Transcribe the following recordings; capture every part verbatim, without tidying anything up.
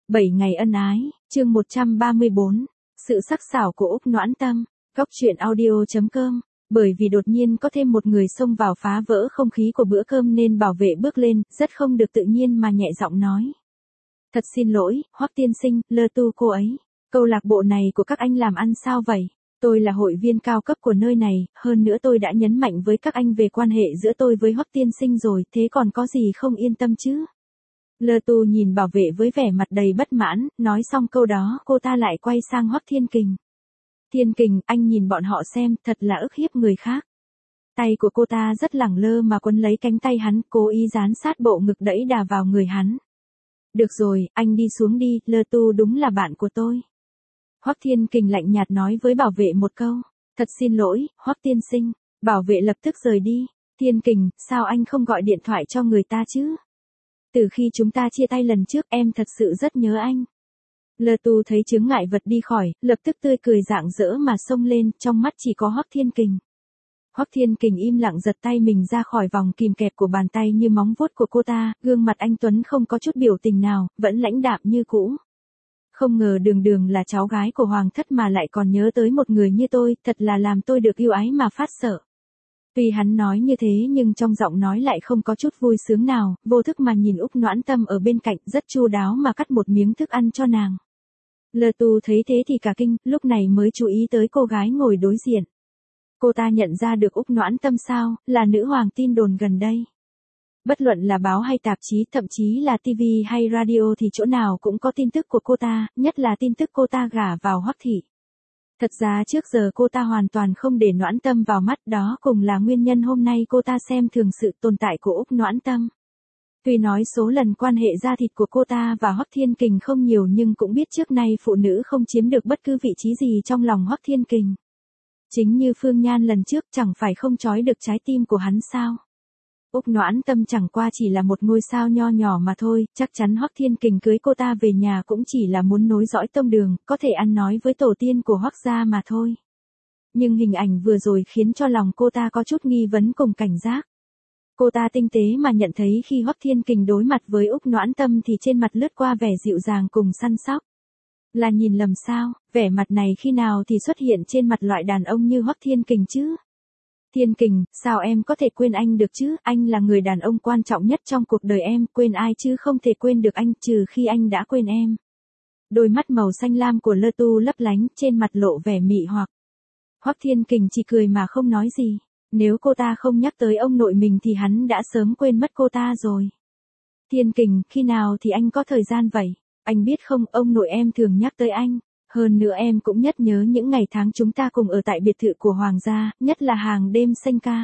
bảy ngày ân ái, chương một trăm ba mươi bốn, sự sắc sảo của Úc Noãn Tâm, góc truyện audio chấm com. Bởi vì đột nhiên có thêm một người xông vào phá vỡ không khí của bữa cơm nên bảo vệ bước lên, rất không được tự nhiên mà nhẹ giọng nói. Thật xin lỗi, Hoắc tiên sinh, lơ tu cô ấy. Câu lạc bộ này của các anh làm ăn sao vậy? Tôi là hội viên cao cấp của nơi này, hơn nữa tôi đã nhấn mạnh với các anh về quan hệ giữa tôi với Hoắc tiên sinh rồi, thế còn có gì không yên tâm chứ? Lơ tu nhìn bảo vệ với vẻ mặt đầy bất mãn, nói xong câu đó cô ta lại quay sang Hoắc Thiên Kình. Thiên Kình, anh nhìn bọn họ xem, thật là ức hiếp người khác. Tay của cô ta rất lẳng lơ mà quấn lấy cánh tay hắn, cố ý dán sát bộ ngực đẩy đà vào người hắn. Được rồi, anh đi xuống đi, Lơ tu đúng là bạn của tôi. Hoắc Thiên Kình lạnh nhạt nói với bảo vệ một câu. Thật xin lỗi, Hoắc tiên sinh. Bảo vệ lập tức rời đi. Thiên Kình, sao anh không gọi điện thoại cho người ta chứ? Từ khi chúng ta chia tay lần trước em thật sự rất nhớ anh. Lơ tu thấy chướng ngại vật đi khỏi, lập tức tươi cười rạng rỡ mà xông lên, trong mắt chỉ có Hoắc Thiên Kình. Hoắc Thiên Kình im lặng giật tay mình ra khỏi vòng kìm kẹp của bàn tay như móng vuốt của cô ta, gương mặt anh Tuấn không có chút biểu tình nào, vẫn lãnh đạm như cũ. Không ngờ Đường Đường là cháu gái của Hoàng thất mà lại còn nhớ tới một người như tôi, thật là làm tôi được yêu ái mà phát sợ. Tuy hắn nói như thế nhưng trong giọng nói lại không có chút vui sướng nào, vô thức mà nhìn Úc Noãn Tâm ở bên cạnh rất chu đáo mà cắt một miếng thức ăn cho nàng. Lơ tu thấy thế thì cả kinh, lúc này mới chú ý tới cô gái ngồi đối diện. Cô ta nhận ra được Úc Noãn Tâm sao, là nữ hoàng tin đồn gần đây. Bất luận là báo hay tạp chí, thậm chí là ti vi hay radio thì chỗ nào cũng có tin tức của cô ta, nhất là tin tức cô ta gả vào Hoắc thị. Thật ra trước giờ cô ta hoàn toàn không để Noãn Tâm vào mắt, đó cùng là nguyên nhân hôm nay cô ta xem thường sự tồn tại của Úc Noãn Tâm. Tuy nói số lần quan hệ da thịt của cô ta và Hoắc Thiên Kình không nhiều nhưng cũng biết trước nay phụ nữ không chiếm được bất cứ vị trí gì trong lòng Hoắc Thiên Kình. Chính như Phương Nhan lần trước chẳng phải không trói được trái tim của hắn sao. Úc Noãn Tâm chẳng qua chỉ là một ngôi sao nho nhỏ mà thôi, chắc chắn Hoắc Thiên Kình cưới cô ta về nhà cũng chỉ là muốn nối dõi tông đường, có thể ăn nói với tổ tiên của Hoắc gia mà thôi. Nhưng hình ảnh vừa rồi khiến cho lòng cô ta có chút nghi vấn cùng cảnh giác. Cô ta tinh tế mà nhận thấy khi Hoắc Thiên Kình đối mặt với Úc Noãn Tâm thì trên mặt lướt qua vẻ dịu dàng cùng săn sóc. Là nhìn lầm sao, vẻ mặt này khi nào thì xuất hiện trên mặt loại đàn ông như Hoắc Thiên Kình chứ? Thiên Kình, sao em có thể quên anh được chứ, anh là người đàn ông quan trọng nhất trong cuộc đời em, quên ai chứ không thể quên được anh, trừ khi anh đã quên em. Đôi mắt màu xanh lam của Lơ tu lấp lánh, trên mặt lộ vẻ mị hoặc. Hoắc Thiên Kình chỉ cười mà không nói gì, nếu cô ta không nhắc tới ông nội mình thì hắn đã sớm quên mất cô ta rồi. Thiên Kình, khi nào thì anh có thời gian vậy? Anh biết không, ông nội em thường nhắc tới anh. Hơn nữa em cũng nhất nhớ những ngày tháng chúng ta cùng ở tại biệt thự của Hoàng gia, nhất là hàng đêm xanh ca.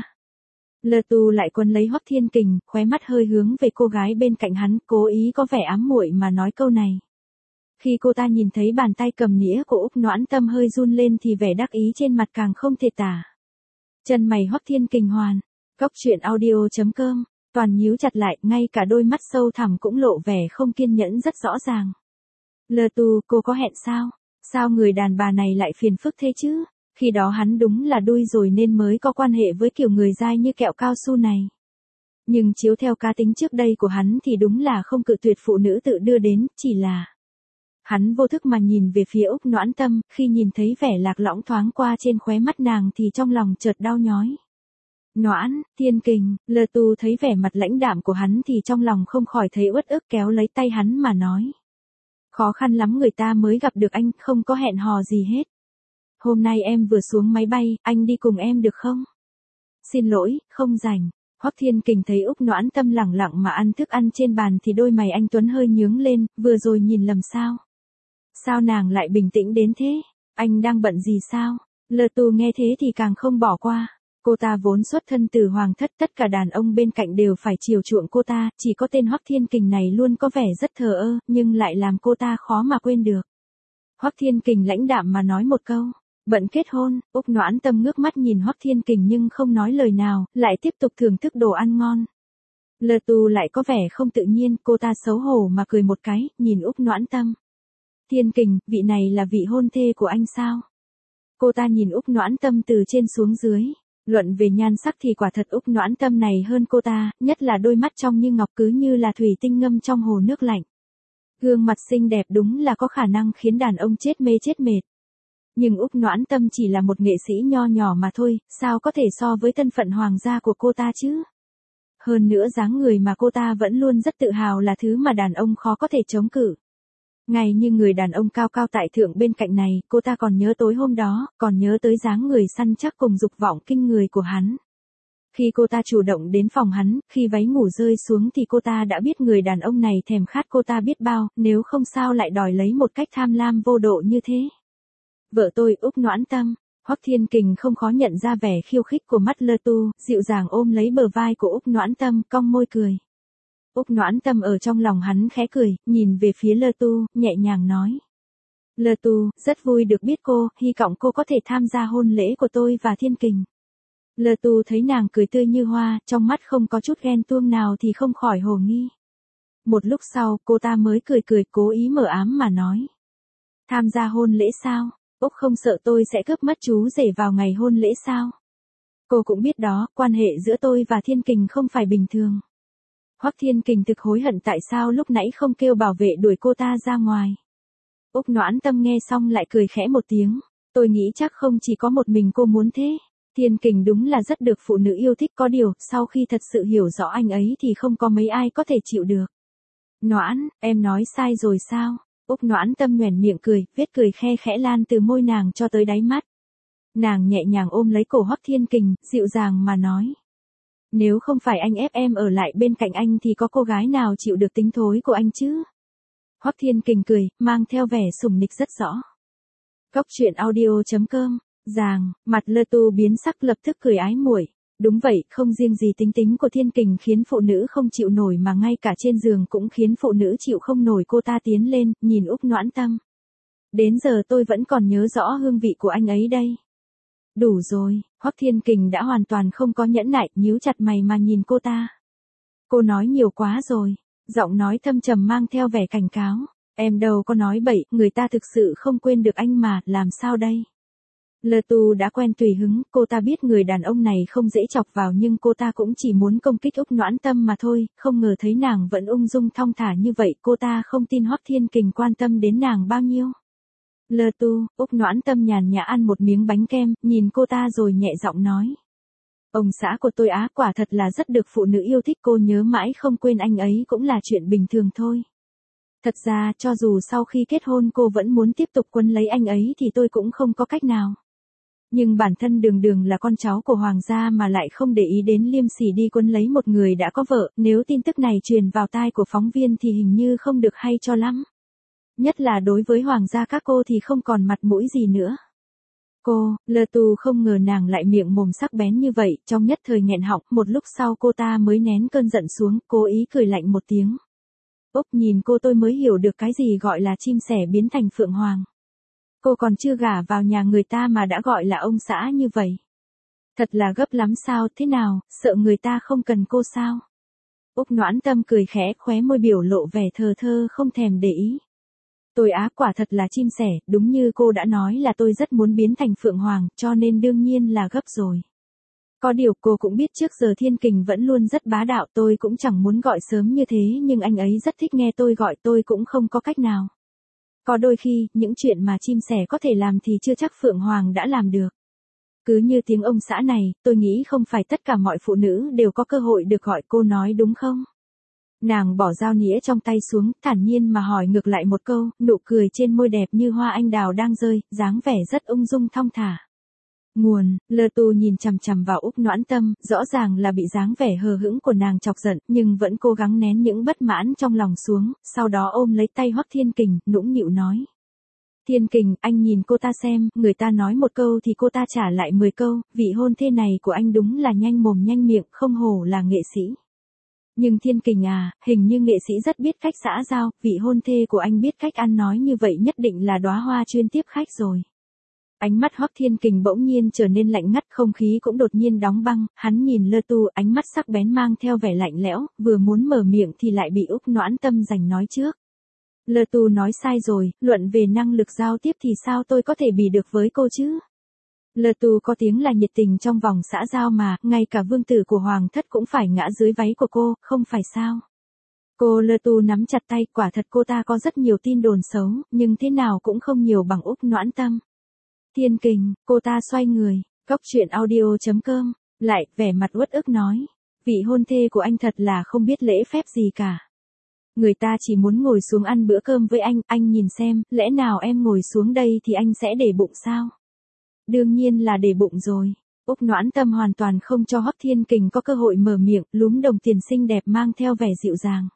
Lơ tu lại quấn lấy Hoắc Thiên Kình, khóe mắt hơi hướng về cô gái bên cạnh hắn, cố ý có vẻ ám muội mà nói câu này. Khi cô ta nhìn thấy bàn tay cầm nĩa của Úc Noãn Tâm hơi run lên thì vẻ đắc ý trên mặt càng không thể tả. Chân mày Hoắc Thiên Kình hoàn, góc truyện audio chấm com, toàn nhíu chặt lại, ngay cả đôi mắt sâu thẳm cũng lộ vẻ không kiên nhẫn rất rõ ràng. Lơ tu, cô có hẹn sao? Sao người đàn bà này lại phiền phức thế chứ? Khi đó hắn đúng là đuôi rồi nên mới có quan hệ với kiểu người dai như kẹo cao su này. Nhưng chiếu theo cá tính trước đây của hắn thì đúng là không cự tuyệt phụ nữ tự đưa đến, chỉ là... Hắn vô thức mà nhìn về phía Úc Noãn Tâm, khi nhìn thấy vẻ lạc lõng thoáng qua trên khóe mắt nàng thì trong lòng chợt đau nhói. Noãn, Thiên Kình, Lơ tu thấy vẻ mặt lãnh đạm của hắn thì trong lòng không khỏi thấy uất ức, kéo lấy tay hắn mà nói. Khó khăn lắm người ta mới gặp được anh, không có hẹn hò gì hết. Hôm nay em vừa xuống máy bay, anh đi cùng em được không? Xin lỗi, không rảnh. Hoắc Thiên Kình thấy Úc Noãn Tâm lẳng lặng mà ăn thức ăn trên bàn thì đôi mày anh Tuấn hơi nhướng lên, vừa rồi nhìn lầm sao? Sao nàng lại bình tĩnh đến thế? Anh đang bận gì sao? Lơ tu nghe thế thì càng không bỏ qua. Cô ta vốn xuất thân từ Hoàng thất, tất cả đàn ông bên cạnh đều phải chiều chuộng cô ta, chỉ có tên Hoắc Thiên Kình này luôn có vẻ rất thờ ơ, nhưng lại làm cô ta khó mà quên được. Hoắc Thiên Kình lãnh đạm mà nói một câu, bận kết hôn. Úc Noãn Tâm ngước mắt nhìn Hoắc Thiên Kình nhưng không nói lời nào, lại tiếp tục thưởng thức đồ ăn ngon. Lơ tu lại có vẻ không tự nhiên, cô ta xấu hổ mà cười một cái, nhìn Úc Noãn Tâm. Thiên Kình, vị này là vị hôn thê của anh sao? Cô ta nhìn Úc Noãn Tâm từ trên xuống dưới. Luận về nhan sắc thì quả thật Úc Noãn Tâm này hơn cô ta, nhất là đôi mắt trong như ngọc cứ như là thủy tinh ngâm trong hồ nước lạnh. Gương mặt xinh đẹp đúng là có khả năng khiến đàn ông chết mê chết mệt. Nhưng Úc Noãn Tâm chỉ là một nghệ sĩ nho nhỏ mà thôi, sao có thể so với thân phận hoàng gia của cô ta chứ? Hơn nữa dáng người mà cô ta vẫn luôn rất tự hào là thứ mà đàn ông khó có thể chống cự. Ngay như người đàn ông cao cao tại thượng bên cạnh này, cô ta còn nhớ tối hôm đó, còn nhớ tới dáng người săn chắc cùng dục vọng kinh người của hắn. Khi cô ta chủ động đến phòng hắn, khi váy ngủ rơi xuống thì cô ta đã biết người đàn ông này thèm khát cô ta biết bao, nếu không sao lại đòi lấy một cách tham lam vô độ như thế. Vợ tôi Úc Noãn Tâm. Hoắc Thiên Kình không khó nhận ra vẻ khiêu khích của mắt Lơ Tu, dịu dàng ôm lấy bờ vai của Úc Noãn Tâm, cong môi cười. Úc Noãn Tâm ở trong lòng hắn khẽ cười, nhìn về phía Lơ Tu, nhẹ nhàng nói. Lơ Tu, rất vui được biết cô, hy vọng cô có thể tham gia hôn lễ của tôi và Thiên Kình. Lơ Tu thấy nàng cười tươi như hoa, trong mắt không có chút ghen tuông nào thì không khỏi hồ nghi. Một lúc sau, cô ta mới cười cười cố ý mờ ám mà nói. Tham gia hôn lễ sao? Úc không sợ tôi sẽ cướp mất chú rể vào ngày hôn lễ sao? Cô cũng biết đó, quan hệ giữa tôi và Thiên Kình không phải bình thường. Hoắc Thiên Kình thực hối hận tại sao lúc nãy không kêu bảo vệ đuổi cô ta ra ngoài. Úc Noãn Tâm nghe xong lại cười khẽ một tiếng. Tôi nghĩ chắc không chỉ có một mình cô muốn thế. Thiên Kình đúng là rất được phụ nữ yêu thích, có điều, sau khi thật sự hiểu rõ anh ấy thì không có mấy ai có thể chịu được. Noãn, em nói sai rồi sao? Úc Noãn Tâm nhoẻn miệng cười, vết cười khe khẽ lan từ môi nàng cho tới đáy mắt. Nàng nhẹ nhàng ôm lấy cổ Hoắc Thiên Kình, dịu dàng mà nói. Nếu không phải anh ép em ở lại bên cạnh anh thì có cô gái nào chịu được tính thối của anh chứ? Hoắc Thiên Kình cười, mang theo vẻ sủng nịch rất rõ. Cóc truyện audio chấm com, Giàng, mặt Lơ Tu biến sắc lập tức cười ái muội. Đúng vậy, không riêng gì tính tính của Thiên Kình khiến phụ nữ không chịu nổi mà ngay cả trên giường cũng khiến phụ nữ chịu không nổi. Cô ta tiến lên, nhìn Úc Noãn Tâm. Đến giờ tôi vẫn còn nhớ rõ hương vị của anh ấy đây. Đủ rồi, Hoắc Thiên Kình đã hoàn toàn không có nhẫn nại, nhíu chặt mày mà nhìn cô ta. Cô nói nhiều quá rồi, giọng nói thâm trầm mang theo vẻ cảnh cáo. Em đâu có nói bậy, người ta thực sự không quên được anh mà, làm sao đây? Lơ Tu đã quen tùy hứng, cô ta biết người đàn ông này không dễ chọc vào nhưng cô ta cũng chỉ muốn công kích Úc Noãn Tâm mà thôi, không ngờ thấy nàng vẫn ung dung thong thả như vậy, cô ta không tin Hoắc Thiên Kình quan tâm đến nàng bao nhiêu. Lơ Tu, Úc Noãn Tâm nhàn nhã ăn một miếng bánh kem, nhìn cô ta rồi nhẹ giọng nói. Ông xã của tôi á, quả thật là rất được phụ nữ yêu thích, cô nhớ mãi không quên anh ấy cũng là chuyện bình thường thôi. Thật ra, cho dù sau khi kết hôn cô vẫn muốn tiếp tục quấn lấy anh ấy thì tôi cũng không có cách nào. Nhưng bản thân đường đường là con cháu của hoàng gia mà lại không để ý đến liêm sỉ đi quấn lấy một người đã có vợ, nếu tin tức này truyền vào tai của phóng viên thì hình như không được hay cho lắm. Nhất là đối với hoàng gia các cô thì không còn mặt mũi gì nữa. Cô, Lơ Tu không ngờ nàng lại miệng mồm sắc bén như vậy, trong nhất thời nghẹn họng, một lúc sau cô ta mới nén cơn giận xuống, cố ý cười lạnh một tiếng. Úc nhìn cô tôi mới hiểu được cái gì gọi là chim sẻ biến thành phượng hoàng. Cô còn chưa gả vào nhà người ta mà đã gọi là ông xã như vậy. Thật là gấp lắm sao, thế nào, sợ người ta không cần cô sao? Úc Noãn Tâm cười khẽ, khóe môi biểu lộ vẻ thờ thơ không thèm để ý. Tôi á, quả thật là chim sẻ, đúng như cô đã nói là tôi rất muốn biến thành phượng hoàng, cho nên đương nhiên là gấp rồi. Có điều cô cũng biết trước giờ Thiên Kình vẫn luôn rất bá đạo, tôi cũng chẳng muốn gọi sớm như thế nhưng anh ấy rất thích nghe tôi gọi, tôi cũng không có cách nào. Có đôi khi, những chuyện mà chim sẻ có thể làm thì chưa chắc phượng hoàng đã làm được. Cứ như tiếng ông xã này, tôi nghĩ không phải tất cả mọi phụ nữ đều có cơ hội được gọi, cô nói đúng không? Nàng bỏ dao nĩa trong tay xuống, thản nhiên mà hỏi ngược lại một câu, nụ cười trên môi đẹp như hoa anh đào đang rơi, dáng vẻ rất ung dung thong thả. Nguồn, Lơ Tu nhìn chằm chằm vào Úc Noãn Tâm, rõ ràng là bị dáng vẻ hờ hững của nàng chọc giận, nhưng vẫn cố gắng nén những bất mãn trong lòng xuống, sau đó ôm lấy tay Hoắc Thiên Kình, nũng nịu nói. Thiên Kình, anh nhìn cô ta xem, người ta nói một câu thì cô ta trả lại mười câu, vị hôn thê này của anh đúng là nhanh mồm nhanh miệng, không hổ là nghệ sĩ. Nhưng Thiên Kình à, hình như nghệ sĩ rất biết cách xã giao, vị hôn thê của anh biết cách ăn nói như vậy nhất định là đóa hoa chuyên tiếp khách rồi. Ánh mắt Hoắc Thiên Kình bỗng nhiên trở nên lạnh ngắt, không khí cũng đột nhiên đóng băng, hắn nhìn Lơ Tu, ánh mắt sắc bén mang theo vẻ lạnh lẽo, vừa muốn mở miệng thì lại bị Úc Noãn Tâm giành nói trước. Lơ Tu nói sai rồi, luận về năng lực giao tiếp thì sao tôi có thể bì được với cô chứ? Lơ Tu có tiếng là nhiệt tình trong vòng xã giao mà, ngay cả vương tử của hoàng thất cũng phải ngã dưới váy của cô, không phải sao? Cô Lơ Tu nắm chặt tay, quả thật cô ta có rất nhiều tin đồn xấu, nhưng thế nào cũng không nhiều bằng Úc Noãn Tâm. Thiên Kình, cô ta xoay người, Cóc truyện audio.com, lại, vẻ mặt uất ức nói. Vị hôn thê của anh thật là không biết lễ phép gì cả. Người ta chỉ muốn ngồi xuống ăn bữa cơm với anh, anh nhìn xem, lẽ nào em ngồi xuống đây thì anh sẽ để bụng sao? Đương nhiên là để bụng rồi. Úc Noãn Tâm hoàn toàn không cho Hoắc Thiên Kình có cơ hội mở miệng, lúm đồng tiền xinh đẹp mang theo vẻ dịu dàng.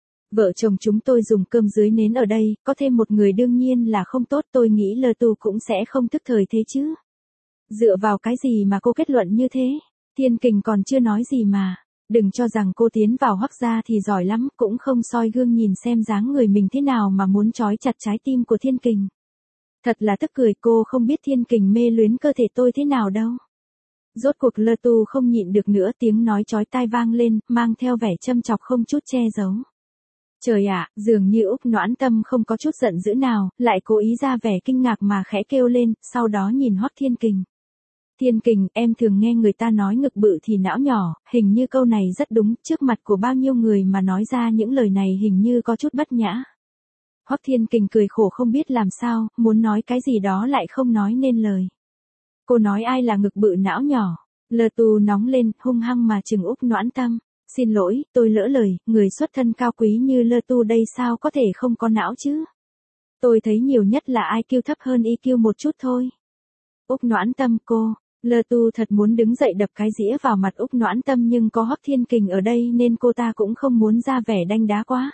Vợ chồng chúng tôi dùng cơm dưới nến ở đây, có thêm một người đương nhiên là không tốt, tôi nghĩ Lơ Tu cũng sẽ không tức thời thế chứ. Dựa vào cái gì mà cô kết luận như thế? Thiên Kình còn chưa nói gì mà. Đừng cho rằng cô tiến vào Hoắc gia thì giỏi lắm, cũng không soi gương nhìn xem dáng người mình thế nào mà muốn trói chặt trái tim của Thiên Kình. Thật là tức cười, cô không biết Thiên Kình mê luyến cơ thể tôi thế nào đâu. Rốt cuộc Lơ Tu không nhịn được nữa, tiếng nói chói tai vang lên, mang theo vẻ châm chọc không chút che giấu. Trời ạ, dường như Úc Noãn Tâm không có chút giận dữ nào, lại cố ý ra vẻ kinh ngạc mà khẽ kêu lên, sau đó nhìn Hoắc Thiên Kình. Thiên Kình, em thường nghe người ta nói ngực bự thì não nhỏ, hình như câu này rất đúng, trước mặt của bao nhiêu người mà nói ra những lời này hình như có chút bất nhã. Hoắc Thiên Kình cười khổ không biết làm sao, muốn nói cái gì đó lại không nói nên lời. Cô nói ai là ngực bự não nhỏ? Lơ Tu nóng lên, hung hăng mà trừng Úc Noãn Tâm. Xin lỗi, tôi lỡ lời, người xuất thân cao quý như Lơ Tu đây sao có thể không có não chứ? Tôi thấy nhiều nhất là i kiu thấp hơn i kiu một chút thôi. Úc Noãn Tâm, cô. Lơ Tu thật muốn đứng dậy đập cái dĩa vào mặt Úc Noãn Tâm, nhưng có Hoắc Thiên Kình ở đây nên cô ta cũng không muốn ra vẻ đanh đá quá.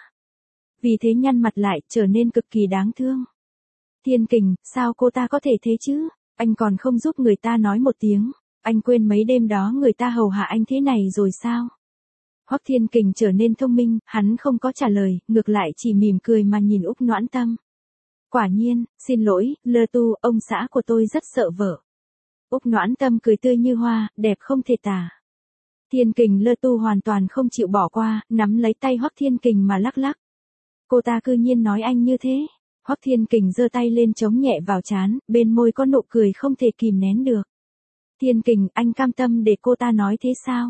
Vì thế nhăn mặt lại, trở nên cực kỳ đáng thương. Thiên Kình, sao cô ta có thể thế chứ? Anh còn không giúp người ta nói một tiếng. Anh quên mấy đêm đó người ta hầu hạ anh thế này rồi sao? Hoắc Thiên Kình trở nên thông minh, hắn không có trả lời, ngược lại chỉ mỉm cười mà nhìn Úc Noãn Tâm. Quả nhiên, xin lỗi, Lơ Tu, ông xã của tôi rất sợ vợ. Úc Noãn Tâm cười tươi như hoa, đẹp không thể tả. Thiên Kình Lơ Tu hoàn toàn không chịu bỏ qua, nắm lấy tay Hoắc Thiên Kình mà lắc lắc. Cô ta cư nhiên nói anh như thế. Hoắc Thiên Kình giơ tay lên chống nhẹ vào trán, bên môi có nụ cười không thể kìm nén được. Thiên Kình, anh cam tâm để cô ta nói thế sao?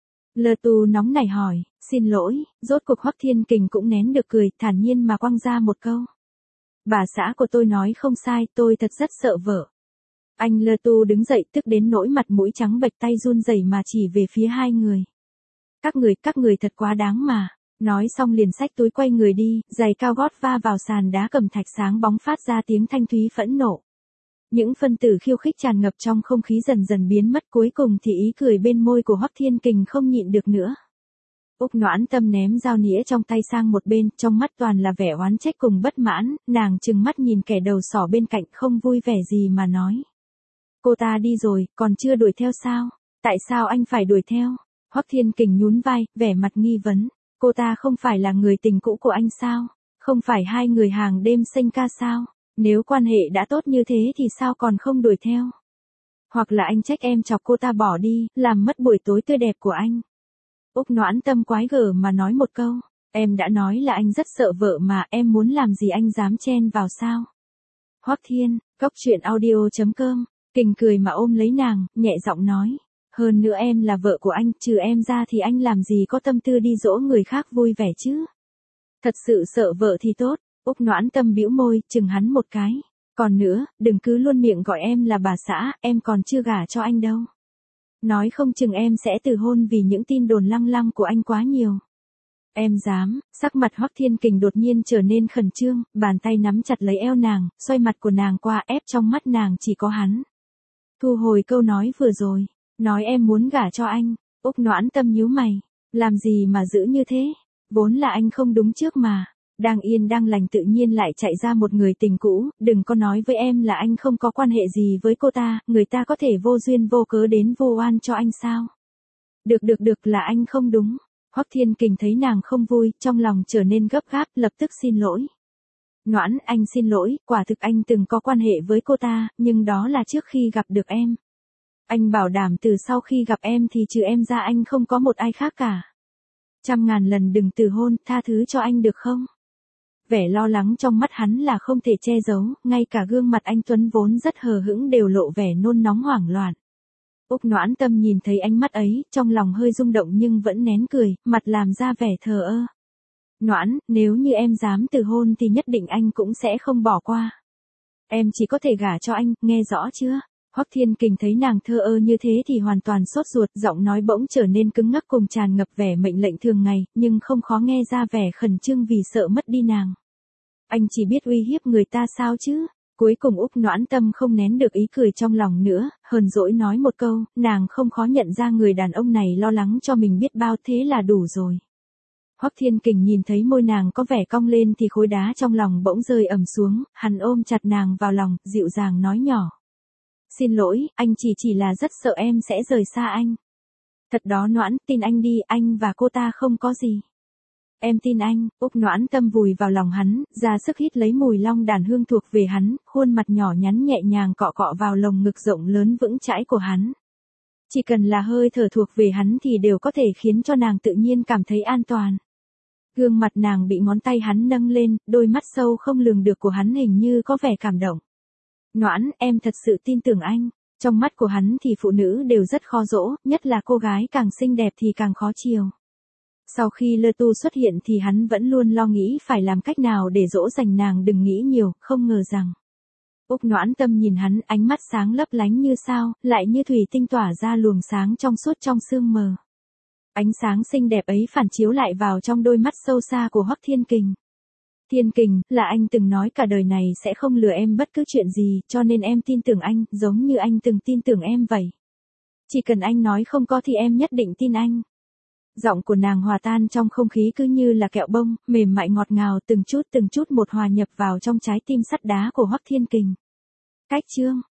Lơ Tu nóng nảy hỏi, xin lỗi, rốt cuộc Hoắc Thiên Kình cũng nén được cười, thản nhiên mà quăng ra một câu. Bà xã của tôi nói không sai, tôi thật rất sợ vợ. Anh Lơ Tu đứng dậy tức đến nỗi mặt mũi trắng bệch, tay run rẩy mà chỉ về phía hai người. Các người, các người thật quá đáng mà. Nói xong liền xách túi quay người đi, giày cao gót va vào sàn đá cẩm thạch sáng bóng phát ra tiếng thanh thúy phẫn nộ. Những phân tử khiêu khích tràn ngập trong không khí dần dần biến mất, cuối cùng thì ý cười bên môi của Hoắc Thiên Kình không nhịn được nữa. Úc Noãn Tâm ném dao nĩa trong tay sang một bên, trong mắt toàn là vẻ oán trách cùng bất mãn, nàng trừng mắt nhìn kẻ đầu sỏ bên cạnh không vui vẻ gì mà nói. Cô ta đi rồi, còn chưa đuổi theo sao? Tại sao anh phải đuổi theo? Hoắc Thiên Kình nhún vai, vẻ mặt nghi vấn. Cô ta không phải là người tình cũ của anh sao? Không phải hai người hàng đêm xanh ca sao? Nếu quan hệ đã tốt như thế thì sao còn không đuổi theo? Hoặc là anh trách em chọc cô ta bỏ đi, làm mất buổi tối tươi đẹp của anh. Úc Noãn Tâm quái gở mà nói một câu. Em đã nói là anh rất sợ vợ mà, em muốn làm gì anh dám chen vào sao? Hoắc Thiên, Cóc truyện audio.com, Kình cười mà ôm lấy nàng, nhẹ giọng nói. Hơn nữa em là vợ của anh, trừ em ra thì anh làm gì có tâm tư đi dỗ người khác vui vẻ chứ? Thật sự sợ vợ thì tốt. Úc Noãn Tâm bĩu môi, chừng hắn một cái. Còn nữa, đừng cứ luôn miệng gọi em là bà xã, em còn chưa gả cho anh đâu. Nói không chừng em sẽ từ hôn vì những tin đồn lăng lăng của anh quá nhiều. Em dám, sắc mặt Hoắc Thiên Kình đột nhiên trở nên khẩn trương, bàn tay nắm chặt lấy eo nàng, xoay mặt của nàng qua, ép trong mắt nàng chỉ có hắn. Thu hồi câu nói vừa rồi, nói em muốn gả cho anh. Úc Noãn Tâm nhíu mày, làm gì mà giữ như thế? Vốn là anh không đúng trước mà. Đang yên đang lành tự nhiên lại chạy ra một người tình cũ, đừng có nói với em là anh không có quan hệ gì với cô ta, người ta có thể vô duyên vô cớ đến vu oan cho anh sao? Được được được, là anh không đúng. Hoắc Thiên Kình thấy nàng không vui, trong lòng trở nên gấp gáp, lập tức xin lỗi. Noãn, anh xin lỗi, quả thực anh từng có quan hệ với cô ta, nhưng đó là trước khi gặp được em. Anh bảo đảm từ sau khi gặp em thì trừ em ra anh không có một ai khác cả. Trăm ngàn lần đừng từ hôn, tha thứ cho anh được không? Vẻ lo lắng trong mắt hắn là không thể che giấu, ngay cả gương mặt anh Tuấn vốn rất hờ hững đều lộ vẻ nôn nóng hoảng loạn. Úc Noãn Tâm nhìn thấy ánh mắt ấy, trong lòng hơi rung động nhưng vẫn nén cười, mặt làm ra vẻ thờ ơ. Noãn, nếu như em dám từ hôn thì nhất định anh cũng sẽ không bỏ qua. Em chỉ có thể gả cho anh, nghe rõ chưa? Hoắc Thiên Kình thấy nàng thơ ơ như thế thì hoàn toàn sốt ruột, giọng nói bỗng trở nên cứng ngắc cùng tràn ngập vẻ mệnh lệnh thường ngày, nhưng không khó nghe ra vẻ khẩn trương vì sợ mất đi nàng. Anh chỉ biết uy hiếp người ta sao chứ? Cuối cùng Úc Noãn Tâm không nén được ý cười trong lòng nữa, hờn dỗi nói một câu, nàng không khó nhận ra người đàn ông này lo lắng cho mình biết bao, thế là đủ rồi. Hoắc Thiên Kình nhìn thấy môi nàng có vẻ cong lên thì khối đá trong lòng bỗng rơi ầm xuống, hắn ôm chặt nàng vào lòng, dịu dàng nói nhỏ. Xin lỗi, anh chỉ chỉ là rất sợ em sẽ rời xa anh. Thật đó Noãn, tin anh đi, anh và cô ta không có gì. Em tin anh. Úc Noãn Tâm vùi vào lòng hắn, ra sức hít lấy mùi long đàn hương thuộc về hắn, khuôn mặt nhỏ nhắn nhẹ nhàng cọ cọ vào lồng ngực rộng lớn vững chãi của hắn. Chỉ cần là hơi thở thuộc về hắn thì đều có thể khiến cho nàng tự nhiên cảm thấy an toàn. Gương mặt nàng bị ngón tay hắn nâng lên, đôi mắt sâu không lường được của hắn hình như có vẻ cảm động. Noãn, em thật sự tin tưởng anh. Trong mắt của hắn thì phụ nữ đều rất khó dỗ, nhất là cô gái càng xinh đẹp thì càng khó chiều. Sau khi Lơ Tu xuất hiện thì hắn vẫn luôn lo nghĩ phải làm cách nào để dỗ dành nàng đừng nghĩ nhiều, không ngờ rằng. Úc Noãn Tâm nhìn hắn, ánh mắt sáng lấp lánh như sao, lại như thủy tinh tỏa ra luồng sáng trong suốt trong sương mờ. Ánh sáng xinh đẹp ấy phản chiếu lại vào trong đôi mắt sâu xa của Hoắc Thiên Kình. Thiên Kình, là anh từng nói cả đời này sẽ không lừa em bất cứ chuyện gì, cho nên em tin tưởng anh, giống như anh từng tin tưởng em vậy. Chỉ cần anh nói không có thì em nhất định tin anh. Giọng của nàng hòa tan trong không khí cứ như là kẹo bông, mềm mại ngọt ngào, từng chút từng chút một hòa nhập vào trong trái tim sắt đá của Hoắc Thiên Kình. Cách chương